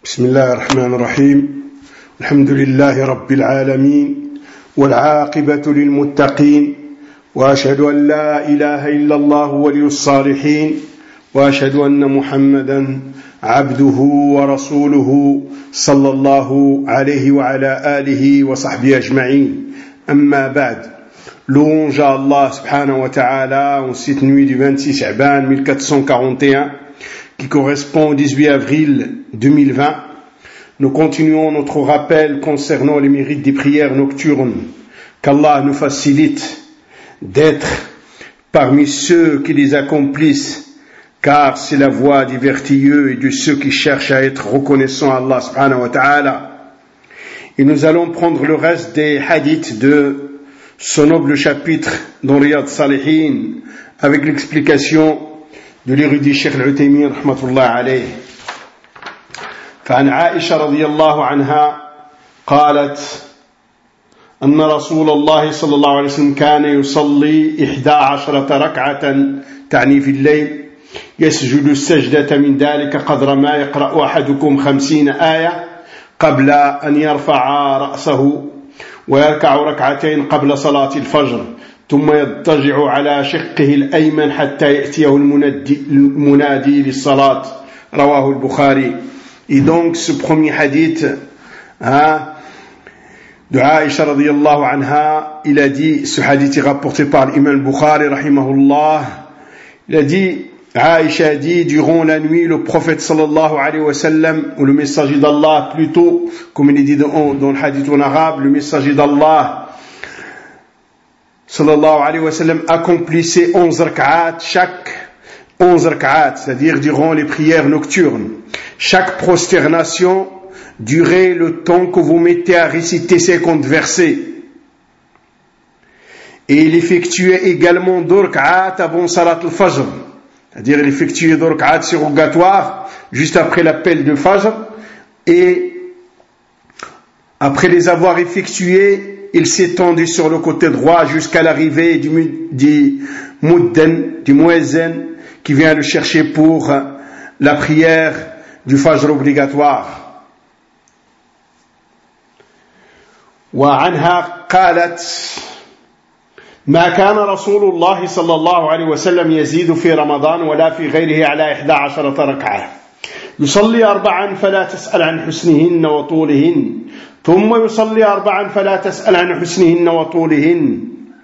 بسم الله الرحمن الرحيم الحمد لله رب العالمين والعاقبة للمتقين وأشهد أن لا إله إلا الله ولي الصالحين وأشهد أن محمدا عبده ورسوله صلى الله عليه وعلى آله وصحبه أجمعين أما بعد louange à Allah subhanahu wa ta'ala en cette nuit du 26 Sha'ban 1441 qui correspond au 18 avril 2020. Nous continuons notre rappel concernant les mérites des prières nocturnes. Qu'Allah nous facilite d'être parmi ceux qui les accomplissent, car c'est la voie des vertueux et de ceux qui cherchent à être reconnaissants à Allah subhanahu wa ta'ala. Et nous allons prendre le reste des hadiths de ce noble chapitre dans Riyad Salihin avec l'explication de l'érudit Cheikh Al-Uthaymin rahmatullah alayh. فعن عائشة رضي الله عنها قالت أن رسول الله صلى الله عليه وسلم كان يصلي 11 ركعة تعني في الليل يسجد السجدة من ذلك قدر ما يقرأ أحدكم 50 آية قبل أن يرفع رأسه ويركع ركعتين قبل صلاة الفجر ثم يضطجع على شقه الأيمن حتى يأتيه المنادي للصلاة رواه البخاري. Et donc ce premier hadith de Aïcha radiyallahu anha, il a dit, ce hadith est rapporté par l'imam Bukhari rahimahullah, il a dit, Aïcha a dit, durant la nuit, le prophète sallallahu alayhi wa sallam, ou le messager d'Allah plutôt, comme il est dit dans le hadith en arabe, le messager d'Allah sallallahu alayhi wa sallam accomplissait 11 rak'at, chaque 11 rak'at, c'est-à-dire durant les prières nocturnes. Chaque prosternation durait le temps que vous mettez à réciter 50 versets. Et il effectuait également 2 rak'at avant Salat al-Fajr. C'est-à-dire il effectuait 2 rak'at surrogatoires juste après l'appel de Fajr. Et après les avoir effectués, il s'étendait sur le côté droit jusqu'à l'arrivée du muezzin qui vient le chercher pour la prière du Fajr obligatoire. وعنها قالت ما كان رسول الله صلى الله عليه وسلم يزيد في رمضان ولا في غيره على 11 ركعة يصلي 4 فلا تسأل عن حسنهن وطولهن ثم يصلي 4 فلا تسأل عن حسنهن وطولهن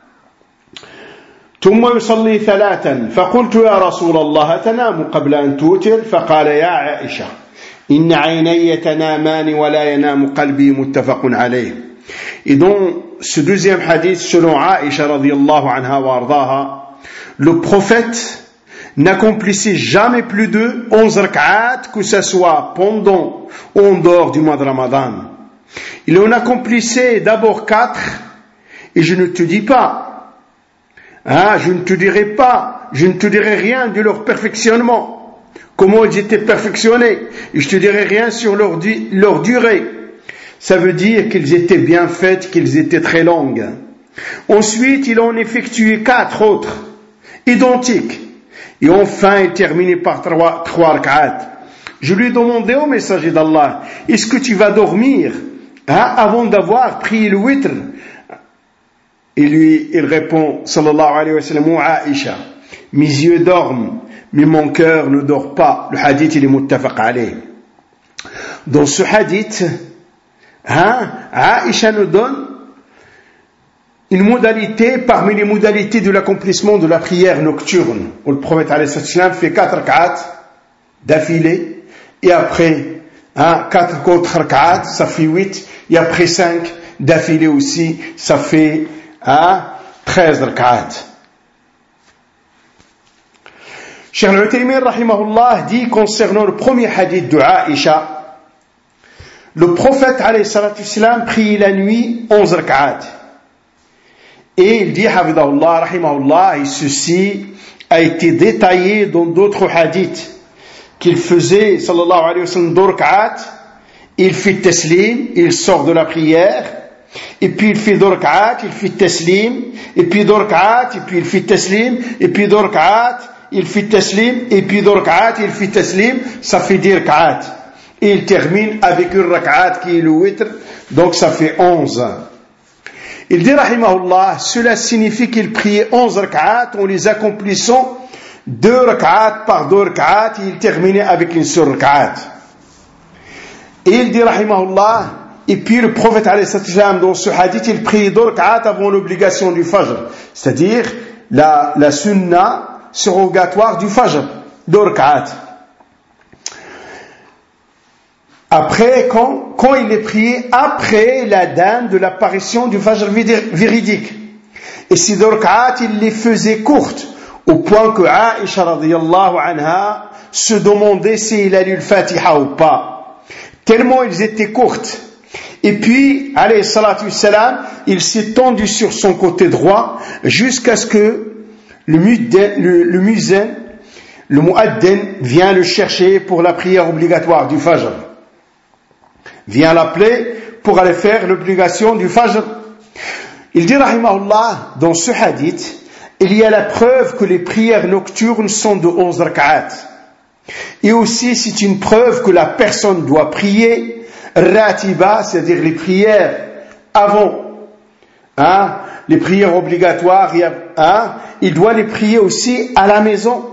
ثم يصلي 3 فقلت يا رسول الله تنام قبل أن توتر فقال يا عائشة إن عيني تنامان ولا ينام قلبي متفق عليه. Et dans ce deuxième hadith, selon Aïcha radiyallahu anha wa ardaha, le prophète n'accomplissait jamais plus de 11 rak'at, que ce soit pendant ou en dehors du mois de Ramadan. Il en accomplissait d'abord 4, et je ne te dis pas, je ne te dirai rien de leur perfectionnement, comment ils étaient perfectionnés, et je te dirai rien sur leur durée. Ça veut dire qu'ils étaient bien faits, qu'ils étaient très longues. Ensuite, il en effectuait 4 autres, identiques. Et enfin, il terminait par 3 rak'at. Je lui ai demandé au messager d'Allah, est-ce que tu vas dormir avant d'avoir pris le witr? Et lui, il répond, sallallahu alayhi wa sallam, ou Aïcha, mes yeux dorment, mais mon cœur ne dort pas. Le hadith, il est muttafaq alayh. Dans ce hadith, Aïcha nous donne une modalité parmi les modalités de l'accomplissement de la prière nocturne, où le prophète alayhi salam fait 4 rak'at d'affilée, et après 4 autres rak'at, ça fait 8, et après 5 d'affilée aussi, ça fait 13 rak'at. Cheikh Al-Uthaymin rahimahullah dit concernant le premier hadith de Aïcha, le prophète alayhi salatu salam prie la nuit 11 rak'at. Et il dit, hafidahullah, rahimahullah, et ceci a été détaillé dans d'autres hadiths, qu'il faisait, sallallahu alayhi wa sallam, 2 rak'at, il fait taslim, il sort de la prière, et puis il fait 2 rak'at, il fait taslim, et puis 2 rak'at, et puis il fait taslim, et puis 2 rak'at, il fait taslim, et puis 2 rak'at, il fait taslim, ça fait 10 rak'at. et il termine avec une rak'at qui est le witr, donc ça fait 11. Il dit rahimahullah, cela signifie qu'il priait 11 rak'at en les accomplissant 2 rak'at par 2 rak'at et il terminait avec une seule rak'at. Et il dit rahimahullah, et puis le prophète alayhi salam dans ce hadith il priait 2 rak'at avant l'obligation du fajr, c'est-à-dire la sunna surrogatoire du fajr, 2 rak'at. Après, quand il est prié après la date de l'apparition du fajr véridique. Et ces 2 rak'at, il les faisait courtes, au point que Aïcha radiyallahu anha se demandait s'il a lu le Fatiha ou pas. Tellement ils étaient courtes. Et puis, alayhi salatu wassalam, il s'est tendu sur son côté droit jusqu'à ce que le muezzin, le muaddin, vient le chercher pour la prière obligatoire du fajr. Vient l'appeler pour aller faire l'obligation du fajr. Il dit rahimahullah, dans ce hadith, il y a la preuve que les prières nocturnes sont de 11 rak'at. Et aussi, c'est une preuve que la personne doit prier ratiba, c'est-à-dire les prières avant, les prières obligatoires, il doit les prier aussi à la maison.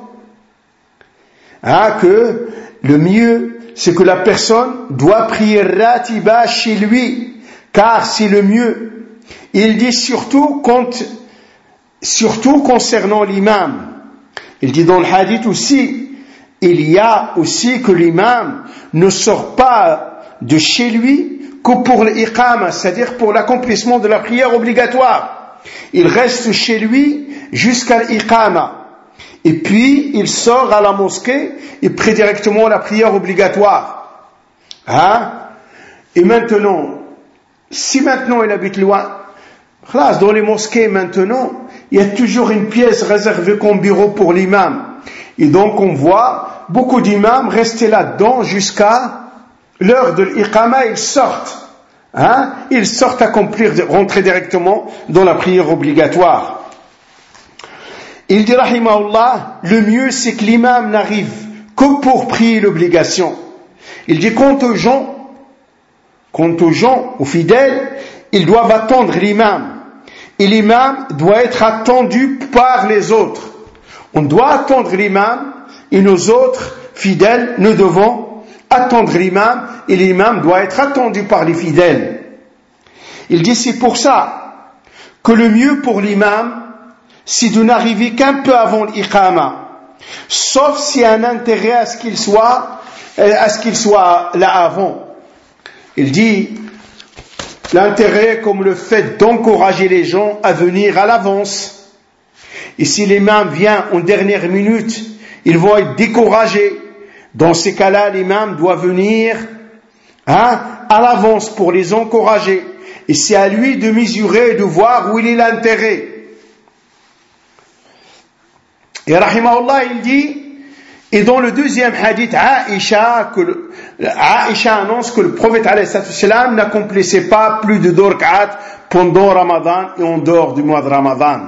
Que le mieux, c'est que la personne doit prier ratiba chez lui, car c'est le mieux. Il dit surtout concernant l'imam. Il dit dans le hadith aussi, il y a aussi que l'imam ne sort pas de chez lui que pour l'iqama, c'est-à-dire pour l'accomplissement de la prière obligatoire. Il reste chez lui jusqu'à l'iqama. Et puis, il sort à la mosquée et prie directement la prière obligatoire. Et maintenant, si maintenant il habite loin, dans les mosquées maintenant, il y a toujours une pièce réservée comme bureau pour l'imam. Et donc on voit beaucoup d'imams rester là-dedans jusqu'à l'heure de l'iqama, ils sortent. Ils sortent rentrer directement dans la prière obligatoire. Il dit rahimahullah, le mieux c'est que l'imam n'arrive que pour prier l'obligation. Il dit quant aux gens, aux fidèles, ils doivent attendre l'imam. Et l'imam doit être attendu par les autres. On doit attendre l'imam et nous autres fidèles, nous devons attendre l'imam et l'imam doit être attendu par les fidèles. Il dit c'est pour ça que le mieux pour l'imam c'est de n'arriver qu'un peu avant l'iqama, sauf s'il y a un intérêt à ce qu'il soit là avant. Il dit l'intérêt comme le fait d'encourager les gens à venir à l'avance. Et si l'imam vient en dernière minute, ils vont être découragés. Dans ces cas-là, l'imam doit venir à l'avance pour les encourager. Et c'est à lui de mesurer et de voir où il est l'intérêt. Et rahimahullah, il dit, et dans le deuxième hadith, Aïcha annonce que le prophète alayhi salam n'accomplissait pas plus de 2 rak'at pendant Ramadan et en dehors du mois de Ramadan.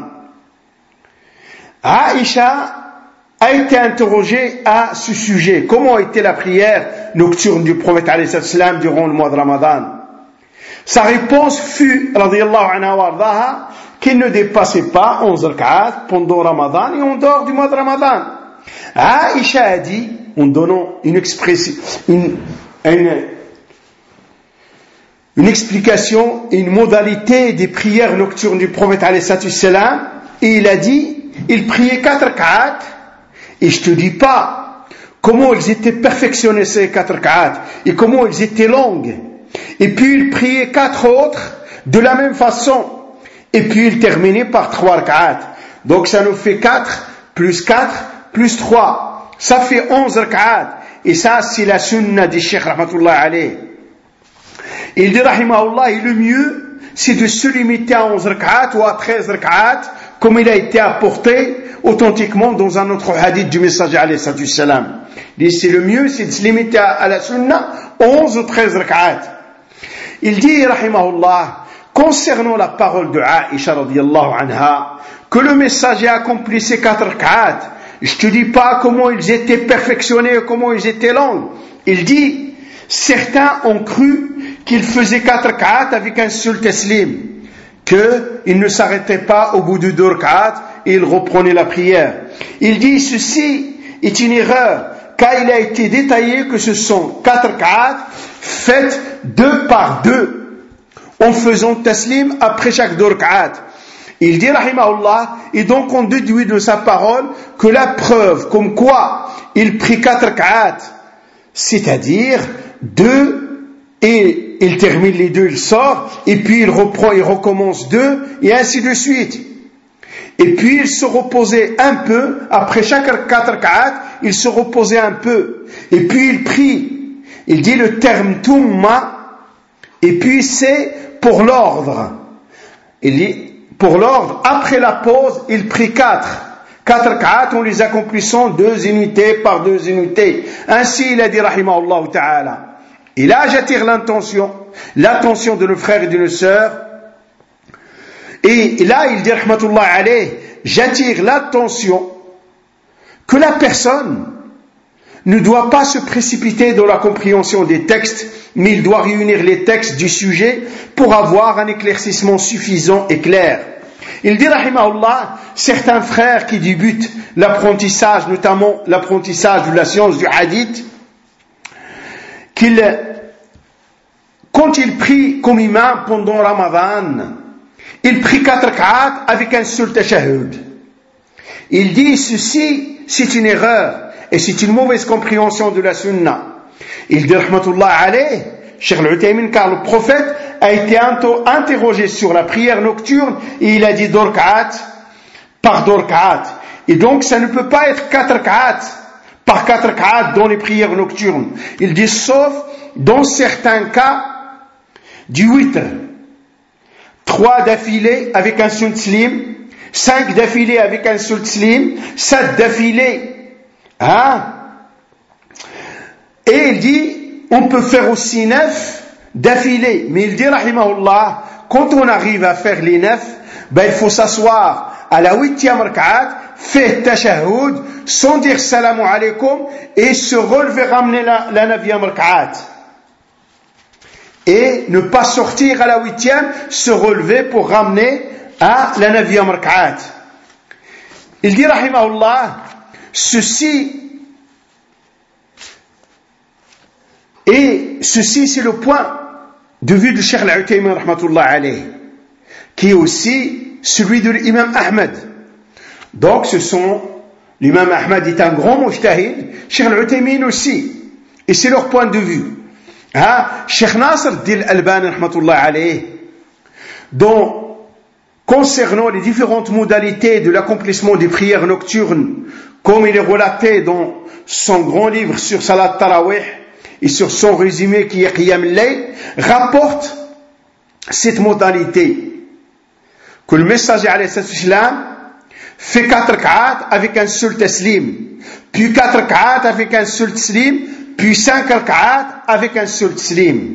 Aïcha a été interrogée à ce sujet. Comment était la prière nocturne du prophète alayhi salam durant le mois de Ramadan? Sa réponse fut, radiyallahu anha wa ardaha, qu'il ne dépassait pas 11 rak'at pendant Ramadan et en dehors du mois de Ramadan. Aïcha a dit, en donnant une explication, une modalité des prières nocturnes du prophète alayhi salam, et il a dit, il priait 4 rak'at, et je te dis pas comment ils étaient perfectionnés ces 4 rak'at, et comment ils étaient longues. Et puis il priait 4 autres de la même façon. Et puis il terminait par 3 rak'at. Donc ça nous fait 4 plus 4 plus 3. Ça fait 11 rak'at. Et ça c'est la sunna des Cheikh rahmatullah alayh. Il dit rahimahullah, et le mieux c'est de se limiter à 11 rak'at ou à 13 rak'at comme il a été apporté authentiquement dans un autre hadith du messager alayhi salam. Il dit c'est le mieux c'est de se limiter à la sunna 11 ou 13 rak'at. Il dit rahimahullah, concernant la parole de Aïcha radiyallahu anha, que le messager accomplissait 4 rak'at, je te dis pas comment ils étaient perfectionnés, comment ils étaient longs. Il dit, certains ont cru qu'il faisait 4 rak'at avec un seul taslim, qu'il ne s'arrêtait pas au bout de 2 rak'at et il reprenait la prière. Il dit ceci est une erreur, car il a été détaillé que ce sont 4 rak'at faites 2 par 2, en faisant taslim après chaque 2 rak'at. Il dit rahimahullah, et donc on déduit de sa parole que la preuve comme quoi il prit 4 rak'at, c'est-à-dire 2, et il termine les 2, il sort, et puis il reprend, il recommence 2, et ainsi de suite. Et puis il se reposait un peu, après chaque 4 rak'at, il se reposait un peu, et puis il prie. Il dit le terme tumma, et puis c'est pour l'ordre. Il dit, pour l'ordre, après la pause, il prit 4 rak'at en les accomplissant 2 unités par 2 unités. Ainsi il a dit rahimahullah ta'ala. Et là j'attire l'attention de nos frères et de nos sœurs. Et là il dit rahmatullah alayh, j'attire l'attention que la personne ne doit pas se précipiter dans la compréhension des textes, mais il doit réunir les textes du sujet pour avoir un éclaircissement suffisant et clair. Il dit rahimahullah, certains frères qui débutent l'apprentissage, notamment l'apprentissage de la science du hadith, quand il prie comme imam pendant Ramadan, il prie 4 rak'at avec un seul tashahhud. Il dit ceci, c'est une erreur et c'est une mauvaise compréhension de la sunna. Il dit rahmatullah alayh, Cheikh Al-Uthaymin, car le prophète a été interrogé sur la prière nocturne et il a dit 2 rak'at par 2 rak'at. Et donc ça ne peut pas être 4 rak'at par 4 rak'at dans les prières nocturnes. Il dit sauf dans certains cas du witr. 3 d'affilée avec un seul taslim, 5 d'affilée avec un seul taslim, 7 d'affilée. Et il dit on peut faire aussi 9 d'affilée, mais il dit rahimahullah, quand on arrive à faire les 9, il faut s'asseoir à la 8e rak'at, faire tashahhud sans dire salamu alaykum et se relever, ramener la 9e rak'at et ne pas sortir à la 8e, se relever pour ramener à la 9e rak'at. Il dit rahimahullah, ceci c'est le point de vue du Cheikh Al-Uthaymin rahmatullah alayh, qui est aussi celui de l'imam Ahmed. Donc l'imam Ahmed est un grand mujtahid, Cheikh Al-Uthaymin aussi, et c'est leur point de vue. Cheikh Nasr al-Albani rahmatullah alayh, dont concernant les différentes modalités de l'accomplissement des prières nocturnes, comme il est relaté dans son grand livre sur Salat Tarawih et sur son résumé qui est Qiyam al-Layl, rapporte cette modalité que le messager alayhi salam fait 4 rak'at avec un seul taslim, puis 4 rak'at avec un seul taslim, puis 5 rak'at avec un seul taslim.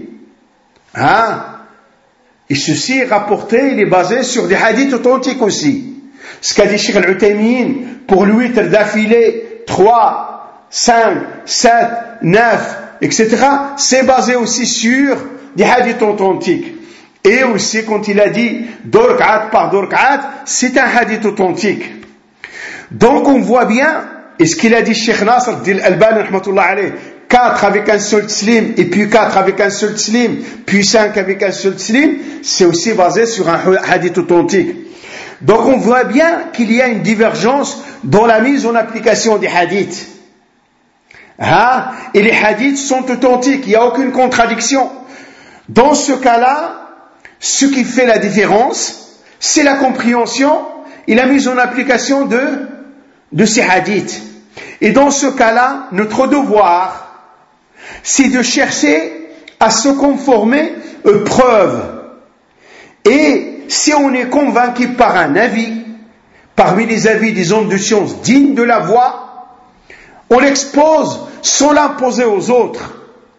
Et ceci est rapporté, il est basé sur des hadiths authentiques aussi. Ce qu'a dit Cheikh Al-Uthaymin pour le witr d'affilée, 3, 5, 7, 9, etc., c'est basé aussi sur des hadiths authentiques. Et aussi, quand il a dit 2 rak'at par 2 rak'at, c'est un hadith authentique. Donc on voit bien, et ce qu'il a dit Cheikh Nasr al-Albani rahmatullah alayh, 4 avec un seul taslim, et puis 4 avec un seul taslim, puis 5 avec un seul taslim, c'est aussi basé sur un hadith authentique. Donc on voit bien qu'il y a une divergence dans la mise en application des hadiths. Et les hadiths sont authentiques, il n'y a aucune contradiction. Dans ce cas-là, ce qui fait la différence, c'est la compréhension et la mise en application de ces hadiths. Et dans ce cas-là, notre devoir, c'est de chercher à se conformer aux preuves. Et si on est convaincu par un avis, parmi les avis des hommes de science dignes de la voie, on l'expose sans l'imposer aux autres.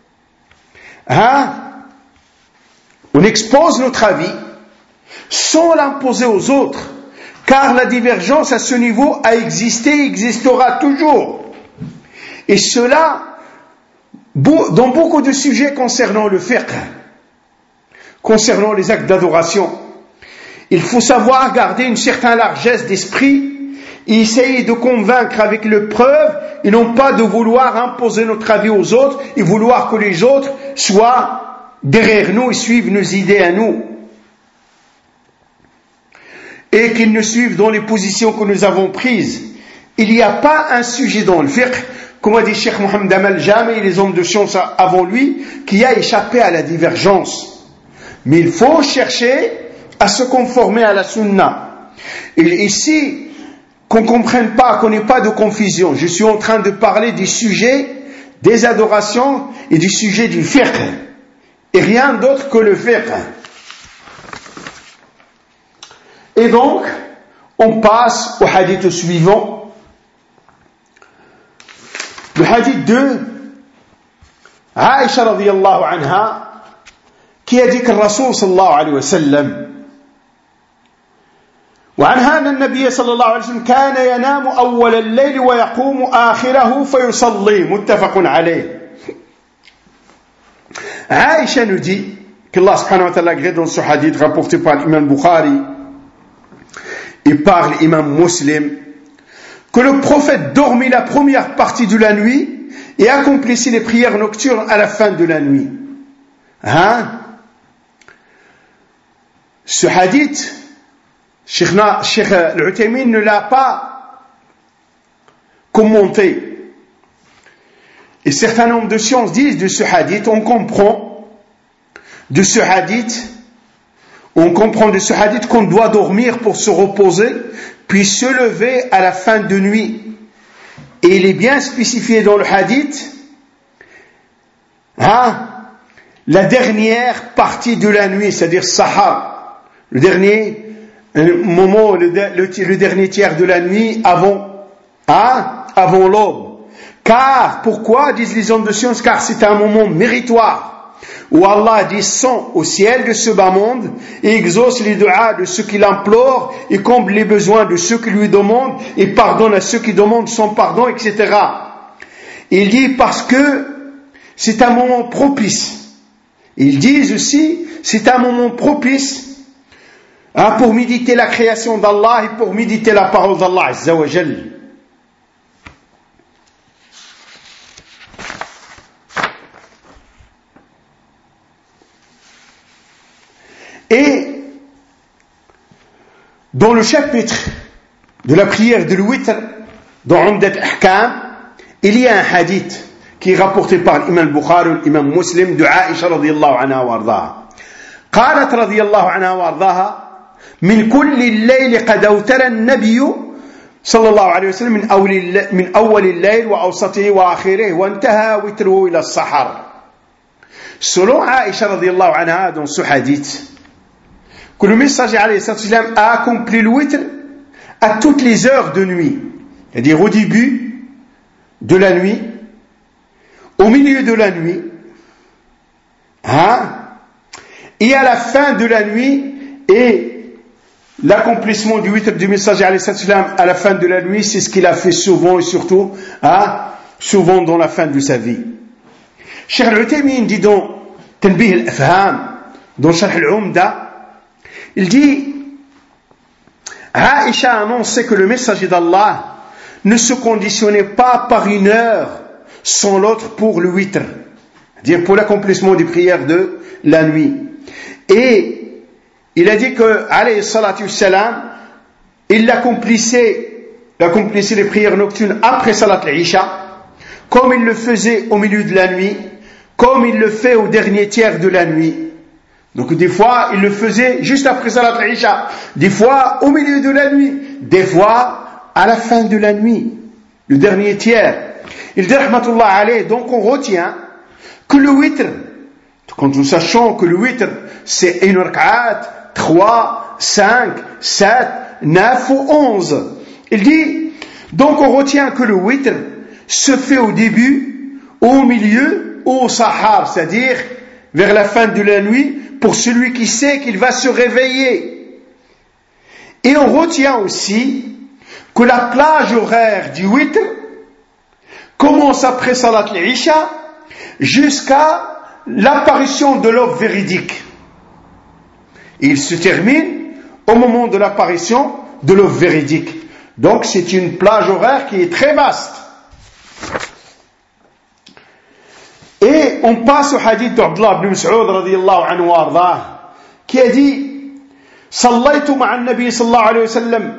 On expose notre avis sans l'imposer aux autres, car la divergence à ce niveau a existé et existera toujours. Et cela dans beaucoup de sujets concernant le fiqh, concernant les actes d'adoration, il faut savoir garder une certaine largesse d'esprit et essayer de convaincre avec les preuves et non pas de vouloir imposer notre avis aux autres et vouloir que les autres soient derrière nous et suivent nos idées à nous. Et qu'ils nous suivent dans les positions que nous avons prises. Il n'y a pas un sujet dans le fiqh, comme a dit Cheikh Mohammed Amal Jami et les hommes de science avant lui, qui a échappé à la divergence. Mais il faut chercher à se conformer à la sunna. Et ici, qu'on ne comprenne pas, qu'on n'ait pas de confusion. Je suis en train de parler des sujets des adorations et du sujet du fiqh. Et rien d'autre que le fiqh. Et donc, on passe au hadith suivant. Le hadith 2, Aïcha radiyallahu anha, qui a dit que le Rasoul sallallahu alayhi wa sallam, وعنها أن النبي صلى الله عليه وسلم كان ينام أول الليل ويقوم آخره فيصلي متفق عليه. Aïcha nous dit qu'Allah subhanahu wa ta'ala agrée dans ce hadith rapporté par l'imam Bukhari et par l'imam Muslim que le prophète dormit la première partie de la nuit et accomplissait les prières nocturnes à la fin de la nuit. Ce hadith, Cheikh Al-Uthaymin ne l'a pas commenté. Et certains nombres de sciences disent de ce hadith, on comprend de ce hadith qu'on doit dormir pour se reposer, puis se lever à la fin de nuit. Et il est bien spécifié dans le hadith, la dernière partie de la nuit, c'est-à-dire sahar, le dernier moment, le dernier tiers de la nuit avant l'aube. Car, pourquoi, disent les hommes de science, car c'est un moment méritoire où Allah descend au ciel de ce bas monde et exauce les du'as de ceux qui l'implorent et comble les besoins de ceux qui lui demandent et pardonne à ceux qui demandent son pardon, etc. Il dit parce que c'est un moment propice. Ils disent aussi, c'est un moment propice pour méditer la création d'Allah et pour méditer la parole d'Allah Azza wa Jal. Et dans le chapitre de la prière de l'witr, dans Umdat al-Ahkam, il y a un hadith qui est rapporté par l'imam Bukhari et l'imam Muslim de Aïcha radiyallahu anha wa ardaha. قالت رضي الله عنها وارضاها من كل الليل قد أوتر النبي صلى الله عليه وسلم من أول الليل وأوسطه وآخره وانتهى وتره إلى السحر. Selon Aïcha radiyallahu anha dans ce hadith, que le messager alayhi salam a accompli le witr à toutes les heures de nuit, c'est-à-dire au début de la nuit, au milieu de la nuit, et à la fin de la nuit, et l'accomplissement du witr du messager alayhi salam à la fin de la nuit, c'est ce qu'il a fait souvent et surtout souvent dans la fin de sa vie. Cheikh Al-Uthaymin dit dans Tanbih al-Afham, dans Sharh al-Umda, il dit Aïcha a annoncé que le messager d'Allah ne se conditionnait pas par une heure sans l'autre pour le witr, c'est-à-dire pour l'accomplissement des prières de la nuit. Et il a dit que, alayhi salatu wassalam, il accomplissait les prières nocturnes après salat al-Isha, comme il le faisait au milieu de la nuit, comme il le fait au dernier tiers de la nuit. Donc des fois, il le faisait juste après salat al-Isha, des fois au milieu de la nuit, des fois à la fin de la nuit, le dernier tiers. Il dit rahmatullah alayh, donc on retient que le witr, quand nous sachons que le witr c'est une rak'at, 3, 5, 7, 9 ou 11. Il dit, donc on retient que le witr se fait au début, au milieu, au sahar, c'est-à-dire vers la fin de la nuit, pour celui qui sait qu'il va se réveiller. Et on retient aussi que la plage horaire du witr commence après salat al-Isha jusqu'à l'apparition de l'œuvre véridique. Et il se termine au moment de l'apparition de l'œuvre véridique. Donc c'est une plage horaire qui est très vaste. Et on passe au hadith d'Abdullah ibn Mas'ud radiyallahu anhu wa ardah, qui a dit: صليت مع النبي صلى الله عليه وسلم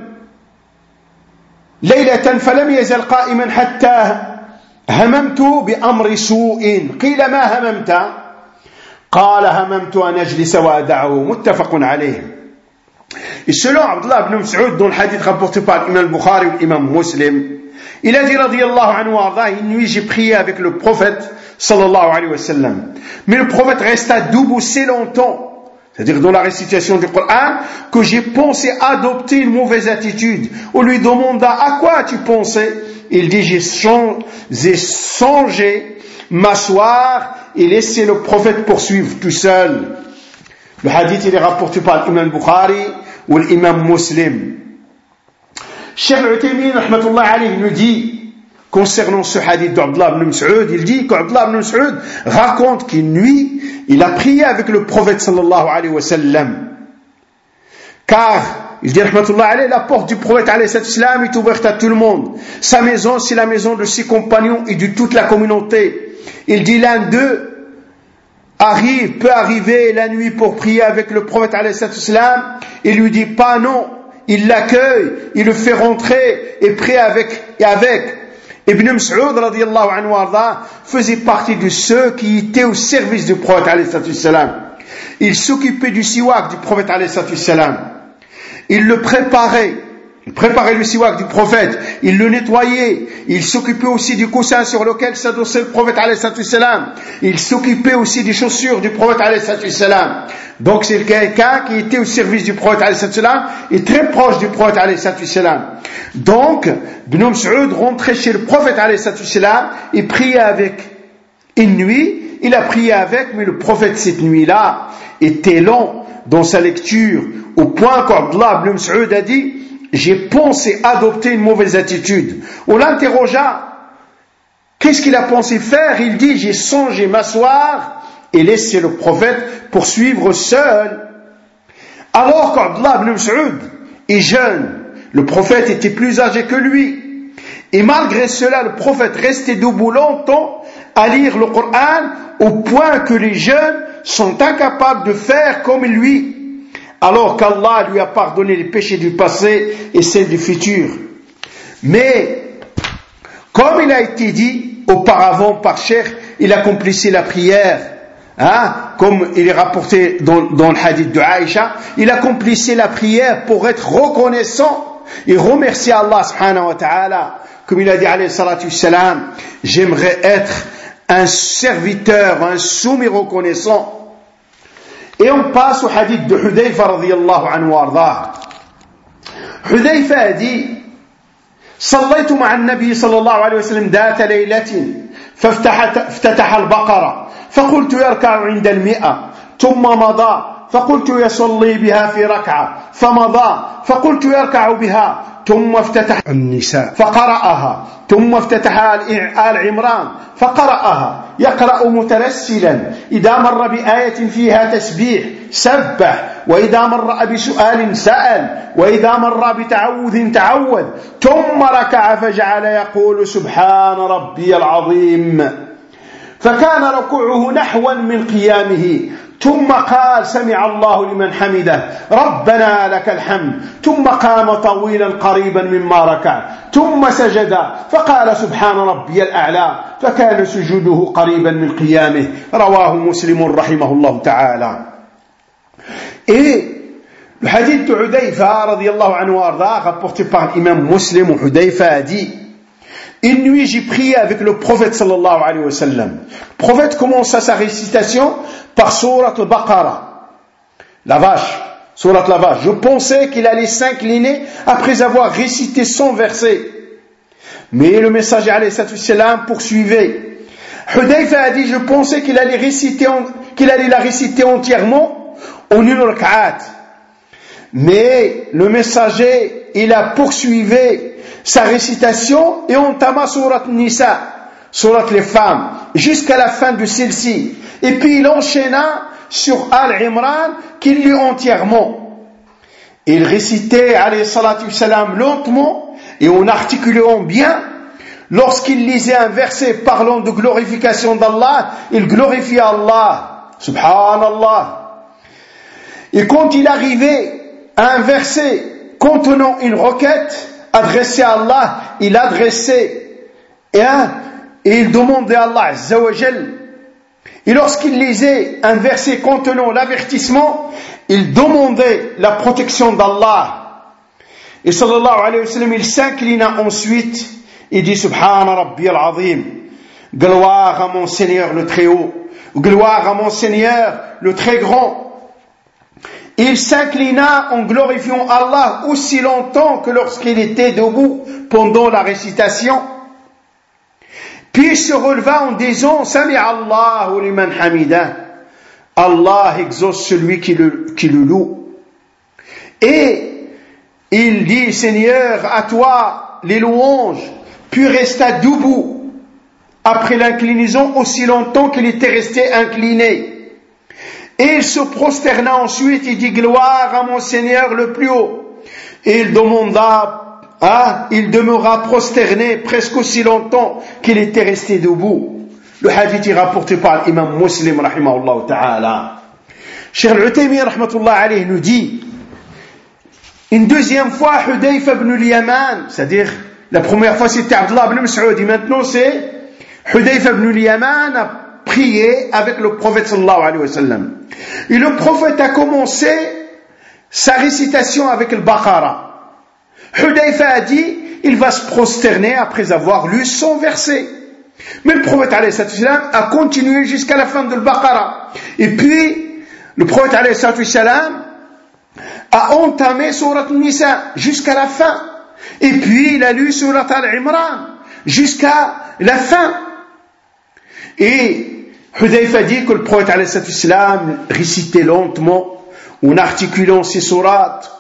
ليلة فلم يزل قائما حتى هممت بأمر سوء. قيل ما هممت؟ قال هممت أن أجلس وأدعه. متفق عليه. Et selon Abdullah ibn Mas'ud, dans le hadith rapporté par l'imam Bukhari ou l'imam Muslim, il a dit radiyallahu anhu wa ardah: une nuit j'ai prié avec le prophète sallallahu alayhi wa sallam, mais le prophète resta debout si longtemps, c'est-à-dire dans la récitation du Coran, que j'ai pensé adopter une mauvaise attitude. On lui demanda: à quoi as-tu pensé? Il dit: j'ai songé m'asseoir et laisser le prophète poursuivre tout seul. Le hadith il est rapporté par l'imam Bukhari ou l'imam Muslim. Cheikh Al-Uthaymin rahmatullah alayhi nous dit concernant ce hadith d'Abdullah ibn Mas'ud, il dit qu'Abdullah ibn Mas'ud raconte qu'une nuit il a prié avec le prophète sallallahu alayhi wa sallam, car il dit rahmatullah alayhi, la porte du prophète alayhi salam est ouverte à tout le monde. Sa maison c'est la maison de ses compagnons et de toute la communauté. Il dit: l'un d'eux peut arriver la nuit pour prier avec le prophète alayhi salam, il lui dit pas non, il l'accueille, il le fait rentrer et prie avec. Ibn Mas'ud radiyallahu anhu arda faisait partie de ceux qui étaient au service du prophète alayhi salam. Il s'occupait du siwak du prophète alayhi salam. Il le préparait. Il préparait le siwak du prophète, il le nettoyait, il s'occupait aussi du coussin sur lequel s'adossait le prophète alayhi salam. Il s'occupait aussi des chaussures du prophète alayhi salam. Donc c'est quelqu'un qui était au service du prophète alayhi salam et très proche du prophète alayhi salam. Donc Ibn Mas'ud rentrait chez le prophète alayhi salam et priait avec. Une nuit, il a prié avec, mais le prophète cette nuit-là était lent dans sa lecture, au point qu'Abdullah ibn Mas'ud a dit: j'ai pensé adopter une mauvaise attitude. On l'interrogea: qu'est-ce qu'il a pensé faire? Il dit: j'ai songé m'asseoir et laisser le prophète poursuivre seul. Alors qu'Abdullah ibn Mas'ud est jeune, le prophète était plus âgé que lui. Et malgré cela, le prophète restait debout longtemps à lire le Coran, au point que les jeunes sont incapables de faire comme lui, alors qu'Allah lui a pardonné les péchés du passé et ceux du futur. Mais, comme il a été dit auparavant par Cheikh, il accomplissait la prière, comme il est rapporté dans le hadith de Aïcha, il accomplissait la prière pour être reconnaissant et remercier Allah subhanahu wa ta'ala. Comme il a dit alayhi salatu wassalam: j'aimerais être un serviteur, un soumis reconnaissant. Et on passe au hadith de Hudayfa radiyallahu anhu wa ardah. Hudayfa a dit: صليت مع النبي صلى الله عليه وسلم ذات ليلة فافتتح البقرة فقلت يركع عند 100 ثم مضى فقلت يصلي بها في ركعة فمضى فقلت يركع بها ثم افتتح النساء فقرأها ثم افتتح آل عمران فقرأها يقرأ مترسلا إذا مر بآية فيها تسبيح سبح وإذا مر بسؤال سأل وإذا مر بتعوذ تعوذ ثم ركع فجعل يقول سبحان ربي العظيم فكان ركوعه نحوا من قيامه ثم قال سمع الله لمن حمده ربنا لك الحمد ثم قام طويلا قريبا مما ركع ثم سجد فقال سبحان ربي الأعلى فكان سجوده قريبا من قيامه رواه مسلم رحمه الله تعالى. Et le hadith de Hudayfa radiyallahu anhu wa arda, rapporté par l'imam Muslim, où Hudayfa a dit: une nuit j'ai prié avec le prophète sallallahu alayhi wa sallam. Le prophète commença sa récitation par Surat al-Baqarah, la vache, Surat la vache. Je pensais qu'il allait s'incliner après avoir récité 100 versets. Mais le messager alayhi salam poursuivait. Hudayfa a dit: je pensais qu'il allait la réciter entièrement en une rak'at. Mais le messager, il a poursuivi sa récitation et entama Surat Nisa, Surat les femmes. jusqu'à la fin de celle-ci. Et puis il enchaîna sur Al-Imran qu'il lut entièrement. Il récitait alayhi salatu wassalam lentement et en articulant bien. Lorsqu'il lisait un verset parlant de glorification d'Allah, il glorifiait Allah. Subhanallah. Et quand il arrivait à un verset contenant une requête adressée à Allah, il adressait et il demandait à Allah Azza wa Jal. Et lorsqu'il lisait un verset contenant l'avertissement, il demandait la protection d'Allah. Et sallallahu alayhi wa sallam, il s'inclina ensuite et dit Subhana Rabbi al-Azim, gloire à mon Seigneur le très haut, gloire à mon Seigneur le très grand. Il s'inclina en glorifiant Allah aussi longtemps que lorsqu'il était debout pendant la récitation. Puis il se releva en disant Sami'a Allahu liman hamida. Allah exauce celui qui le loue. Et il dit Seigneur, à toi les louanges. Puis resta debout après l'inclinaison aussi longtemps qu'il était resté incliné. Et il se prosterna ensuite et dit gloire à mon Seigneur le plus haut. Et il demeura prosterné presque aussi longtemps qu'il était resté debout. Le hadith est rapporté par l'imam Muslim rahimahullah ta'ala. Cheikh Al-Uthaymin rahmatullah alayhi nous dit une deuxième fois Hudayfa ibn al-Yaman, c'est-à-dire la première fois c'était Abdullah ibn Mas'ud et maintenant c'est Hudayfa ibn al-Yaman a prié avec le prophète sallallahu alayhi wa sallam. Et le prophète a commencé sa récitation avec le Baqara. Hudayfa a dit il va se prosterner après avoir lu 100 versets. Mais le prophète alayhi sallam a continué jusqu'à la fin de le Baqara. Et puis le prophète alayhi sallam a entamé Surat Nisa jusqu'à la fin. Et puis il a lu Surat Al-Imran jusqu'à la fin. Et Hudayfa dit que le prophète alayhi salam récitait lentement en articulant ces sourates.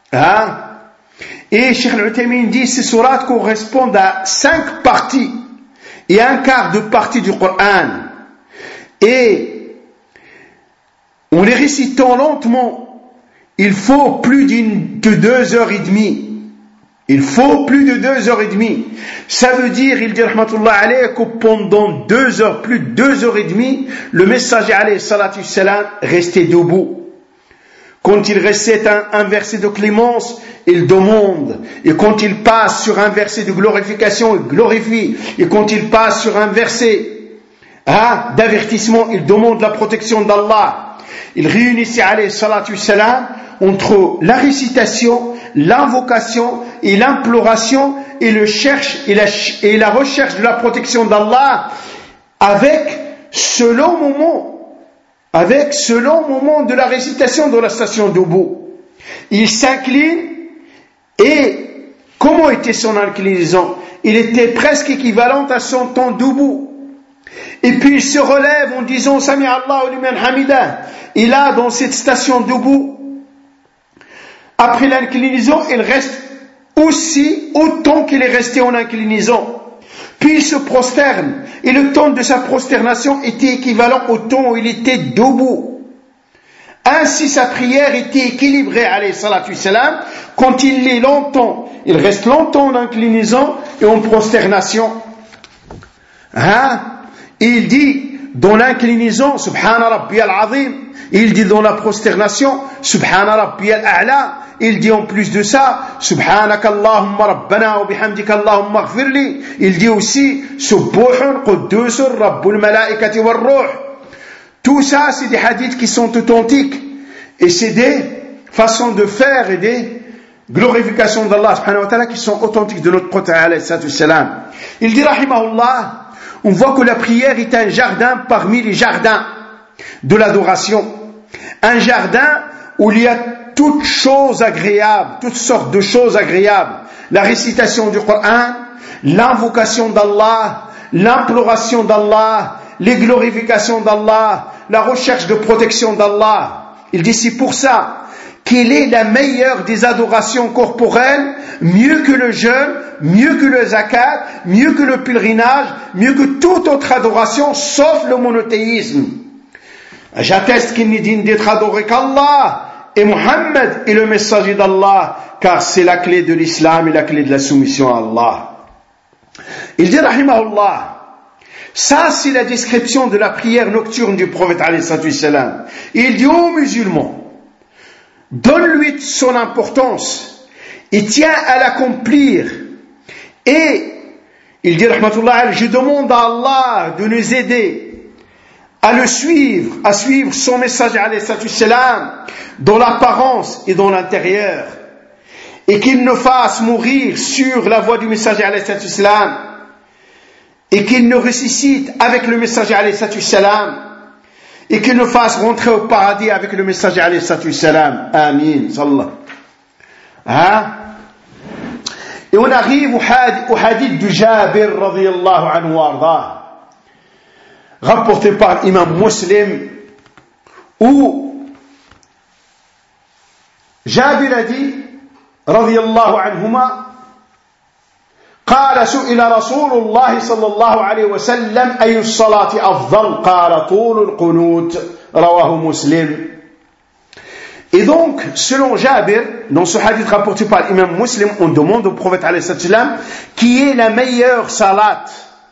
Et Cheikh Al-Uthaymin dit ces sourates correspondent à 5 parties et un quart de partie du Coran. Et en les récitant lentement, il faut plus de 2h30. Il faut plus de 2h30. Ça veut dire, il dit rahmatullah alayhi, que pendant 2 heures, plus de 2h30, le messager alayhi salatu salam restait debout. Quand il récite un verset de clémence, il demande. Et quand il passe sur un verset de glorification, il glorifie. Et quand il passe sur un verset d'avertissement, il demande la protection d'Allah. Il réunissait alayhi salatu salam entre la récitation, l'invocation et l'imploration et la recherche de la protection d'Allah avec ce long moment de la récitation de la station debout. Il s'incline et comment était son inclinaison? Il était presque équivalent à son temps debout. Et puis il se relève en disant Sami'a Allahu liman hamida. Et là, dans cette station debout, après l'inclinaison, il reste aussi autant qu'il est resté en inclinaison. Puis il se prosterne. Et le temps de sa prosternation était équivalent au temps où il était debout. Ainsi, sa prière était équilibrée, alayhi salatu salam. Quand il lit longtemps, il reste longtemps en inclinaison et en prosternation. Il dit dans l'inclinaison, Subhana Rabbi al-Azim. Il dit dans la prosternation, Subhana Rabbi al-A'la. Il dit en plus de ça, Subhanaka Allahumma Rabbana wa bihamdika Allahumma ighfirli. Il dit aussi, Subbuhun Quddusur Rabbul Malaikati wal Ruh. Tout ça, c'est des hadiths qui sont authentiques. Et c'est des façons de faire et des glorifications d'Allah subhanahu wa ta'ala qui sont authentiques de notre prophète alayhi salam. Il dit, rahimahullah, on voit que la prière est un jardin parmi les jardins de l'adoration. Un jardin où il y a toutes choses agréables, toutes sortes de choses agréables. La récitation du Coran, l'invocation d'Allah, l'imploration d'Allah, les glorifications d'Allah, la recherche de protection d'Allah. Il dit c'est pour ça quelle est la meilleure des adorations corporelles, mieux que le jeûne, mieux que le zakat, mieux que le pèlerinage, mieux que toute autre adoration, sauf le monothéisme. J'atteste qu'il n'est digne d'être adoré qu'Allah, et Muhammad est le messager d'Allah, car c'est la clé de l'islam et la clé de la soumission à Allah. Il dit, rahimahullah, ça c'est la description de la prière nocturne du prophète alayhi salam. Il dit aux musulmans, donne-lui son importance et tiens à l'accomplir. Et il dit, rahmatullah, je demande à Allah de nous aider à le suivre, à suivre son message alayhi salam dans l'apparence et dans l'intérieur, et qu'il nous fasse mourir sur la voie du messager alayhi salam, et qu'il nous ressuscite avec le messager alayhi salam, et qu'il nous fasse rentrer au paradis avec le messager alayhi salam. Amin. Et on arrive au hadith du Jabir radiyallahu anhu warda, rapporté par l'imam Muslim, où Jabir a dit radiyallahu anhuma, قال سئل رسول الله صلى الله عليه وسلم أي الصلاة أفضل قال طول القنوت رواه مسلم. Et donc, selon Jabir, dans ce hadith rapporté par l'imam Muslim, on demande au prophète alayhi salam qui est la meilleure salat.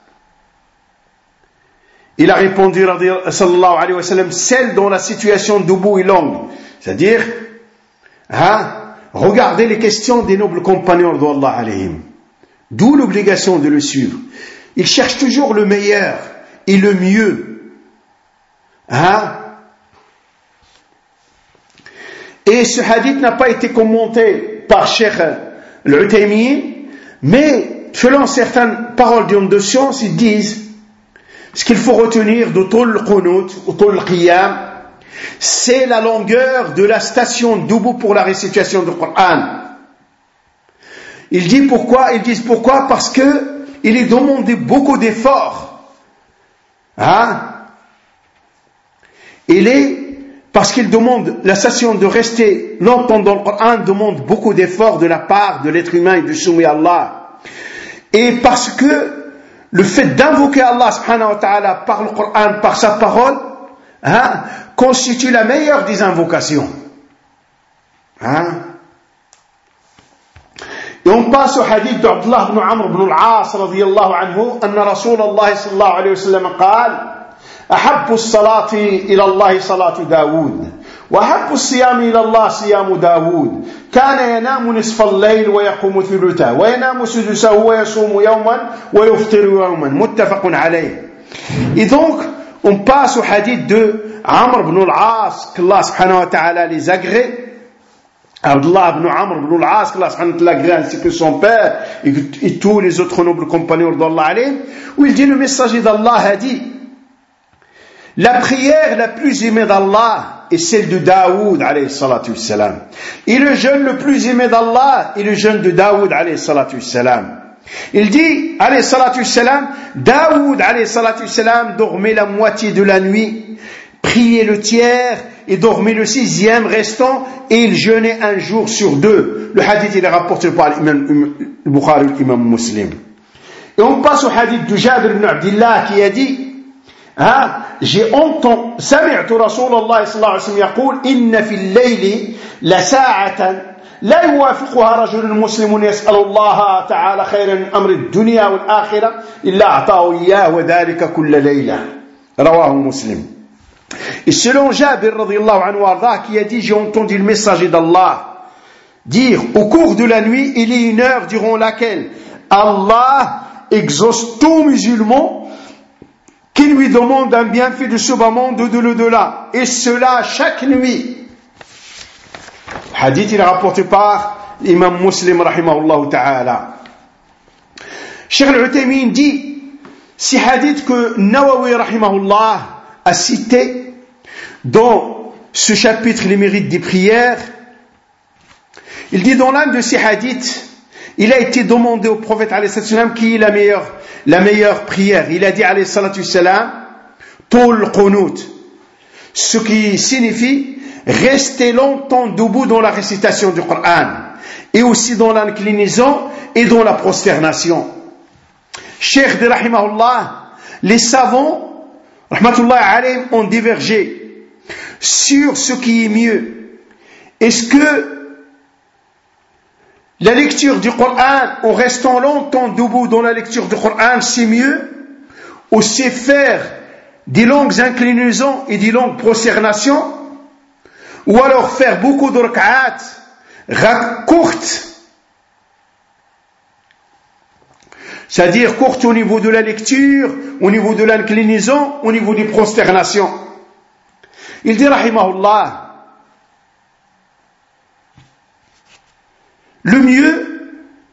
Il a répondu sallallahu alayhi wa sallam, celle dont la situation debout est longue, c'est-à-dire regardez les questions des nobles compagnons d'Allah alayhim. D'où l'obligation de le suivre. Il cherche toujours le meilleur et le mieux. Et ce hadith n'a pas été commenté par Cheikh Al-Uthaymin, mais selon certaines paroles d'hommes de science, ils disent ce qu'il faut retenir de Tul Qunut ou Tul Qiyam, c'est la longueur de la station debout pour la récitation du Coran. Ils disent pourquoi? Ils disent pourquoi? Parce que il est demandé beaucoup d'efforts. Parce qu'il demande, la station de rester longtemps dans le Coran demande beaucoup d'efforts de la part de l'être humain et du soumis à Allah. Et parce que le fait d'invoquer Allah subhanahu wa ta'ala par le Coran, par sa parole, constitue la meilleure des invocations. Et on passe au hadith d'Abdullah ibn Amr ibn al-As radiyallahu anhu, anna Rasulullah sallallahu alayhi wa sallam قال أحب الصلاة إلى الله صلاة داود وأحب الصيام إلى الله صيام داود كان ينام نصف الليل ويقوم ثلثه وينام سدسه ويصوم يوما ويفطر يوما متفق عليه. Et donc on passe au hadith de Amr ibn al-As, qu'Allah subhanahu wa ta'ala les agrée, Abdullah ibn Amr ibn al-As, qu'Allah subhanahu wa ta'ala agrée, ainsi que son père et tous les autres nobles compagnons d'Allah alayhi, où il dit, le messager d'Allah a dit, la prière la plus aimée d'Allah est celle de Daoud alayhi salatu wassalam. Et le jeûne le plus aimé d'Allah est le jeûne de Daoud alayhi salatu wassalam. Il dit alayhi salatu wassalam, Daoud alayhi salatu wassalam dormait la moitié de la nuit, priait le tiers et dormait le 6e restant, et il jeûnait un jour sur 2. Le hadith il est rapporté par l'imam Bukhari et l'imam Muslim. Et on passe au hadith de Jabir ibn Abdillah qui a dit, j'ai entendu, سمعت رسول الله صلى الله عليه وسلم يقول إن في الليل لساعة لا يوافقها رجل مسلم يسأل الله تعالى خيرا من أمر الدنيا والآخرة إلا أعطاه إياه وذلك كل ليلة رواه مسلم. Et selon Jabir radiyallahu anhu warda, qui a dit, j'ai entendu le messager d'Allah dire, au cours de la nuit il y a une heure durant laquelle Allah exauce tout musulman qui lui demande un bienfait de ce bas monde ou de l'au-delà, et cela chaque nuit. Hadith il est rapporté par l'imam Muslim rahimahullah ta'ala. Cheikh Al-Uthaymin dit, si hadith que Nawawi rahimahullah a cité dans ce chapitre les mérites des prières, il dit dans l'un de ces hadiths, il a été demandé au prophète alayhi salam qui est la meilleure prière. Il a dit alayhi salatu salam, Tul Qunut, ce qui signifie rester longtemps debout dans la récitation du Coran, et aussi dans l'inclinaison et dans la prosternation. Cheikh de rahimahullah, les savants, rahmatullahi alayhim, ont divergé sur ce qui est mieux. Est-ce que la lecture du Coran en restant longtemps debout dans la lecture du Coran c'est mieux, ou c'est faire des longues inclinaisons et des longues prosternations, ou alors faire beaucoup de rak'at courtes, c'est-à-dire courtes au niveau de la lecture, au niveau de l'inclinaison, au niveau des prosternations. Il dit rahimahullah, le mieux,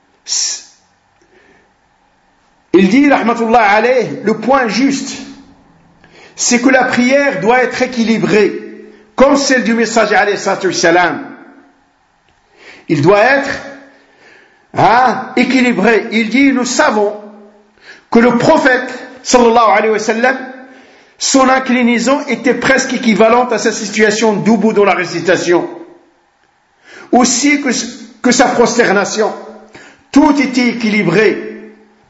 il dit rahmatullah alayh, le point juste, c'est que la prière doit être équilibrée, comme celle du messager alayhi salatu wassalam. Il doit être équilibré. Il dit, nous savons que le prophète sallallahu alayhi wa sallam, son inclinaison était presque équivalente à sa situation debout dans la récitation, aussi que sa prosternation. Tout était équilibré.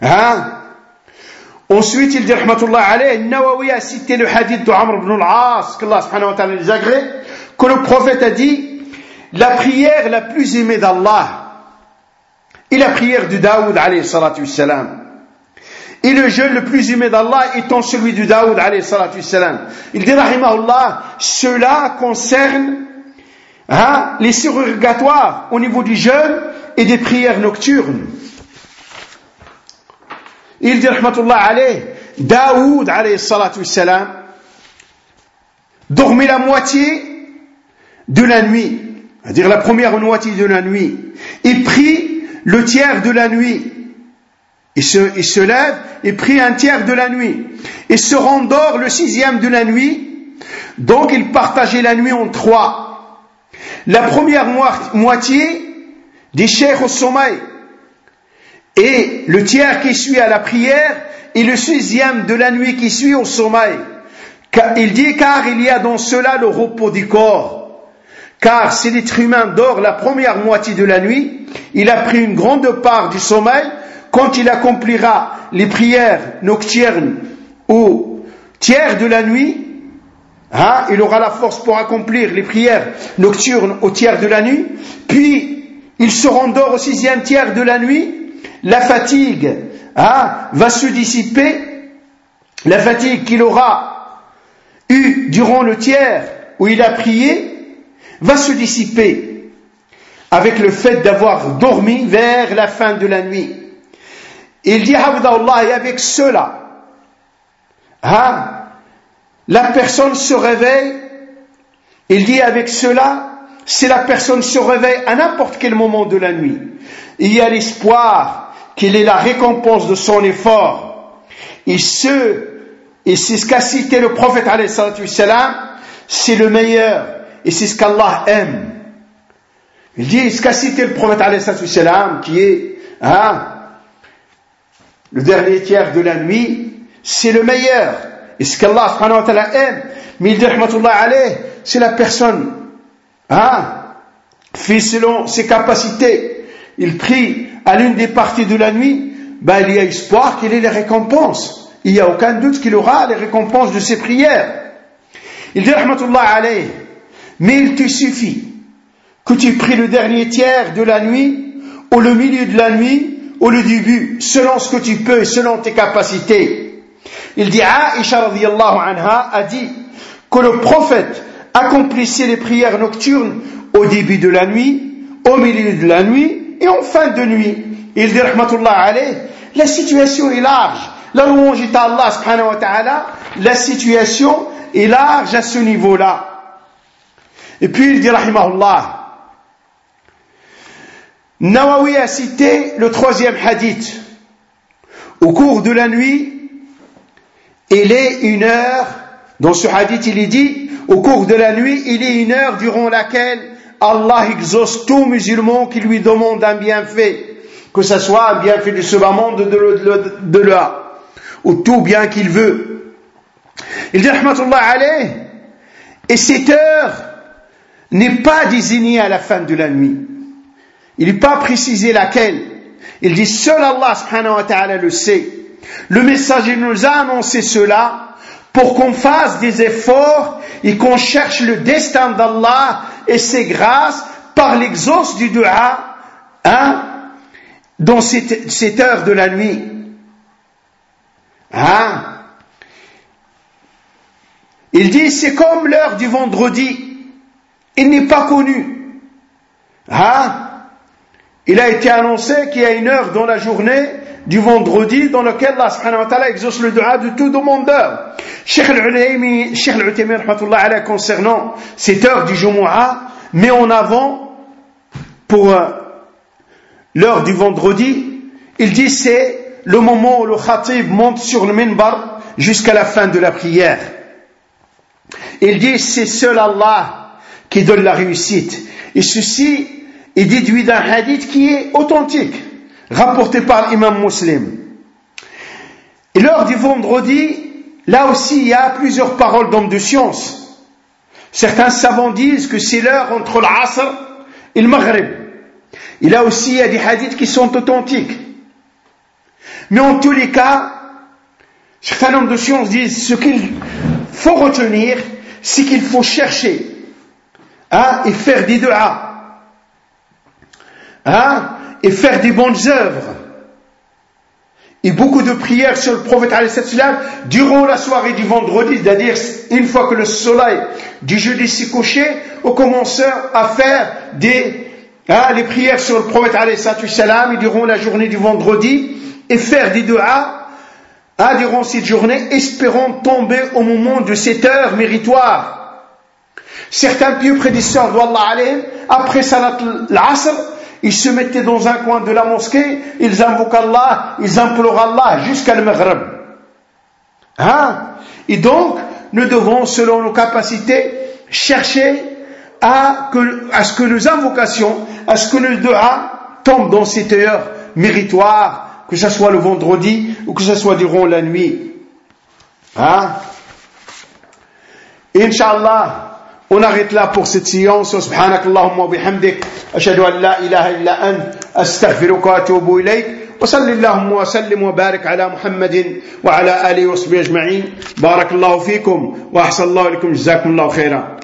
Ensuite, il dit rahmatullah alayhi, Nawawi a cité le hadith de Amr ibn al-As, qu'Allah subhanahu wa ta'ala les agrée, que le prophète a dit, la prière la plus aimée d'Allah est la prière de Daoud alayhi salatu wassalam. Et le jeûne le plus aimé d'Allah étant celui de Daoud alayhi salatu wassalam. Il dit rahimahullah, cela concerne les surrogatoires au niveau du jeûne et des prières nocturnes. Il dit rahmatullah alayhi, Daoud alayhi salatu wassalam dormait la moitié de la nuit, c'est-à-dire la première moitié de la nuit, et prit le tiers de la nuit. Il se lève et prit un tiers de la nuit, et se rendort le 6e de la nuit. Donc il partageait la nuit en 3. La première moitié des cheikhs au sommeil, et le tiers qui suit à la prière, et le 6e de la nuit qui suit au sommeil. Il dit, car il y a dans cela le repos du corps. Car si l'être humain dort la première moitié de la nuit, il a pris une grande part du sommeil. Quand il accomplira les prières nocturnes au tiers de la nuit, il aura la force pour accomplir les prières nocturnes au tiers de la nuit, puis il se rendort au 6e tiers de la nuit, la fatigue va se dissiper, la fatigue qu'il aura eue durant le tiers où il a prié va se dissiper avec le fait d'avoir dormi vers la fin de la nuit. Il dit, Hafidahullah, et avec cela, la personne se réveille. Il dit, avec cela, si la personne se réveille à n'importe quel moment de la nuit, il y a l'espoir qu'il ait la récompense de son effort. Et c'est ce qu'a cité le prophète alayhi salatu wassalam, c'est le meilleur, et c'est ce qu'Allah aime. Il dit, ce qu'a cité le prophète alayhi salatu wassalam, qui est le dernier tiers de la nuit, c'est le meilleur, et ce qu'Allah subhanahu wa ta'ala aime. Mais il dit rahmatullah alayh, si la personne fait selon ses capacités, il prie à l'une des parties de la nuit, il y a espoir qu'il ait les récompenses. Il n'y a aucun doute qu'il aura les récompenses de ses prières. Il dit rahmatullah alayh, mais il te suffit que tu pries le dernier tiers de la nuit, ou le milieu de la nuit, ou le début, selon ce que tu peux et selon tes capacités. Il dit, Aïcha radiyallahu anha a dit que le prophète accomplissait les prières nocturnes au début de la nuit, au milieu de la nuit et en fin de nuit. Il dit rahmatullah alayh, la situation est large. La louange est à Allah subhanahu wa ta'ala, la situation est large à ce niveau-là. Et puis il dit rahimahullah, Nawawi a cité le 3e hadith. Au cours de la nuit, il est 1 heure, dans ce hadith il est dit, au cours de la nuit, il est 1 heure durant laquelle Allah exauce tout musulman qui lui demande un bienfait, que ce soit un bienfait de ce bas monde de là, ou tout bien qu'il veut. Il dit rahmatullah alayh, Et cette heure n'est pas désignée à la fin de la nuit. Il n'est pas précisé laquelle. Il dit seul Allah subhanahu wa ta'ala le sait. Le messager nous a annoncé cela pour qu'on fasse des efforts et qu'on cherche le destin d'Allah et ses grâces par l'exauce du dua dans cette heure de la nuit. Il dit c'est comme l'heure du vendredi. Il n'est pas connu. Il a été annoncé qu'il y a une heure dans la journée du vendredi dans laquelle Allah subhanahu wa ta'ala exauce le dua de tout demandeur. Cheikh Al-Uthaymin rahmatullah alayhi concernant cette heure du Jumu'ah met en avant pour l'heure du vendredi, il dit c'est le moment où le khatib monte sur le minbar jusqu'à la fin de la prière. Il dit c'est seul Allah qui donne la réussite. Et ceci est déduit d'un hadith qui est authentique, rapporté par l'imam Muslim. Et l'heure du vendredi, là aussi il y a plusieurs paroles d'hommes de science. Certains savants disent que c'est l'heure entre l'Asr et le Maghrib. Et là aussi il y a des hadiths qui sont authentiques. Mais en tous les cas, certains hommes de science disent ce qu'il faut retenir, c'est qu'il faut chercher et faire des du'as, et faire des bonnes œuvres et beaucoup de prières sur le prophète alayhi salam durant la soirée du vendredi, c'est-à-dire une fois que le soleil du jeudi s'est couché, on commence à faire les prières sur le prophète alayhi salam et durant la journée du vendredi et faire des du'as durant cette journée, espérant tomber au moment de cette heure méritoire. Certains pieux prédécesseurs d'Allah alayhim, après salat al-Asr, ils se mettaient dans un coin de la mosquée, ils invoquent Allah, ils implorent Allah jusqu'à le Maghrib. Et donc, nous devons, selon nos capacités, chercher à ce que nos invocations, à ce que nos du'as tombent dans cette heure méritoire, que ce soit le vendredi ou que ce soit durant la nuit. Inch'Allah, on arrête là pour cette séance. Subhanakallahumma wa bihamdik, ashhadu an la ilaha illa ant, astaghfiruka wa atubu ilayk. Wa sallallahu wa sallim wa barik ala Muhammadin wa ala alihi wa sahbihi ajma'in. Barakallahu fikum wa ahsanallahu ilaykum, jazakumullahu khairan.